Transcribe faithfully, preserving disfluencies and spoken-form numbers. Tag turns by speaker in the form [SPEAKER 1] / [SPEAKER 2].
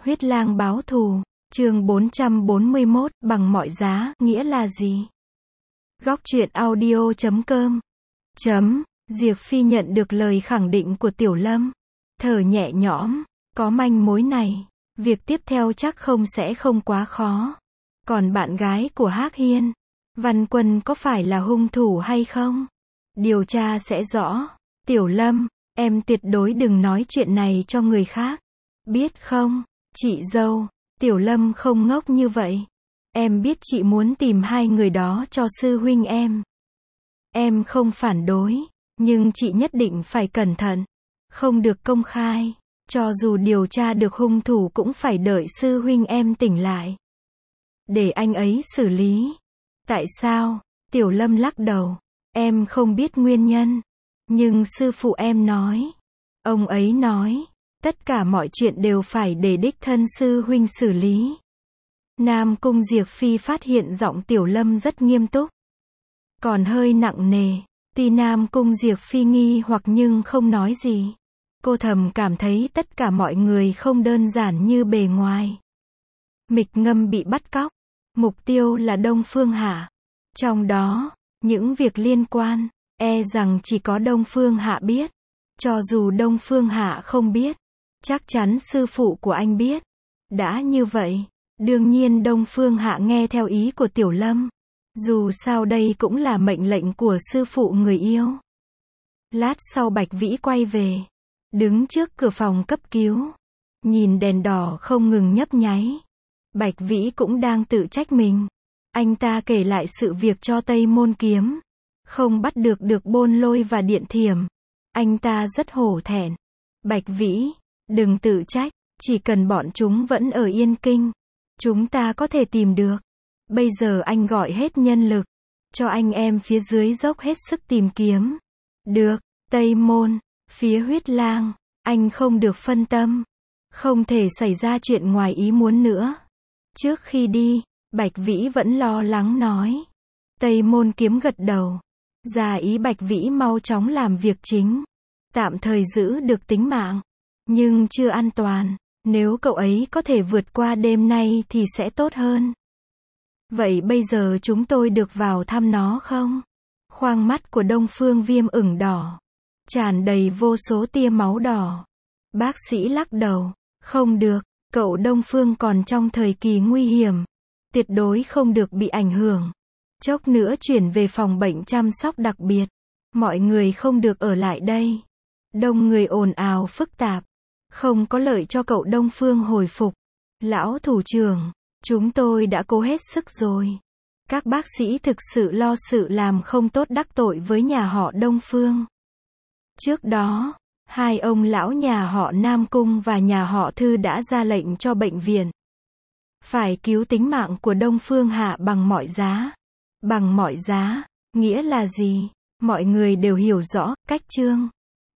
[SPEAKER 1] Huyết lang báo thù, chương bốn trăm bốn mươi mốt, bằng mọi giá, nghĩa là gì? Góc truyện audio chấm com chấm, Diệp Phi nhận được lời khẳng định của Tiểu Lâm. Thở nhẹ nhõm, có manh mối này, việc tiếp theo chắc không sẽ không quá khó. Còn bạn gái của Hắc Hiên, Văn Quân có phải là hung thủ hay không? Điều tra sẽ rõ. Tiểu Lâm, em tuyệt đối đừng nói chuyện này cho người khác. Biết không, chị dâu, Tiểu Lâm không ngốc như vậy. Em biết chị muốn tìm hai người đó cho sư huynh em. Em không phản đối, nhưng chị nhất định phải cẩn thận. Không được công khai, cho dù điều tra được hung thủ cũng phải đợi sư huynh em tỉnh lại. Để anh ấy xử lý. Tại sao? Tiểu Lâm lắc đầu. Em không biết nguyên nhân. Nhưng sư phụ em nói. Ông ấy nói, tất cả mọi chuyện đều phải để đích thân sư huynh xử lý. Nam Cung Diệp Phi phát hiện giọng Tiểu Lâm rất nghiêm túc. Còn hơi nặng nề. Tuy Nam Cung Diệp Phi nghi hoặc nhưng không nói gì. Cô thầm cảm thấy tất cả mọi người không đơn giản như bề ngoài. Mịch Ngâm bị bắt cóc. Mục tiêu là Đông Phương Hạ. Trong đó, những việc liên quan, e rằng chỉ có Đông Phương Hạ biết. Cho dù Đông Phương Hạ không biết, chắc chắn sư phụ của anh biết. Đã như vậy, đương nhiên Đông Phương Hạ nghe theo ý của Tiểu Lâm. Dù sao đây cũng là mệnh lệnh của sư phụ người yêu. Lát sau Bạch Vĩ quay về, đứng trước cửa phòng cấp cứu, nhìn đèn đỏ không ngừng nhấp nháy. Bạch Vĩ cũng đang tự trách mình. Anh ta kể lại sự việc cho Tây Môn Kiếm, không bắt được được Bôn Lôi và Điện Thiểm. Anh ta rất hổ thẹn. Bạch Vĩ, đừng tự trách, chỉ cần bọn chúng vẫn ở Yên Kinh, chúng ta có thể tìm được. Bây giờ anh gọi hết nhân lực, cho anh em phía dưới dốc hết sức tìm kiếm. Được, Tây Môn, phía Huyết Lang, anh không được phân tâm. Không thể xảy ra chuyện ngoài ý muốn nữa. Trước khi đi, Bạch Vĩ vẫn lo lắng nói. Tây Môn Kiếm gật đầu. Ra ý Bạch Vĩ mau chóng làm việc chính. Tạm thời giữ được tính mạng. Nhưng chưa an toàn. Nếu cậu ấy có thể vượt qua đêm nay thì sẽ tốt hơn. Vậy bây giờ chúng tôi được vào thăm nó không? Khoang mắt của Đông Phương Viêm ửng đỏ. Tràn đầy vô số tia máu đỏ. Bác sĩ lắc đầu. Không được, cậu Đông Phương còn trong thời kỳ nguy hiểm. Tuyệt đối không được bị ảnh hưởng. Chốc nữa chuyển về phòng bệnh chăm sóc đặc biệt. Mọi người không được ở lại đây. Đông người ồn ào phức tạp. Không có lợi cho cậu Đông Phương hồi phục. Lão thủ trưởng, chúng tôi đã cố hết sức rồi. Các bác sĩ thực sự lo sự làm không tốt đắc tội với nhà họ Đông Phương. Trước đó, hai ông lão nhà họ Nam Cung và nhà họ Thư đã ra lệnh cho bệnh viện. Phải cứu tính mạng của Đông Phương Hạ bằng mọi giá. Bằng mọi giá, nghĩa là gì? Mọi người đều hiểu rõ, cách chương.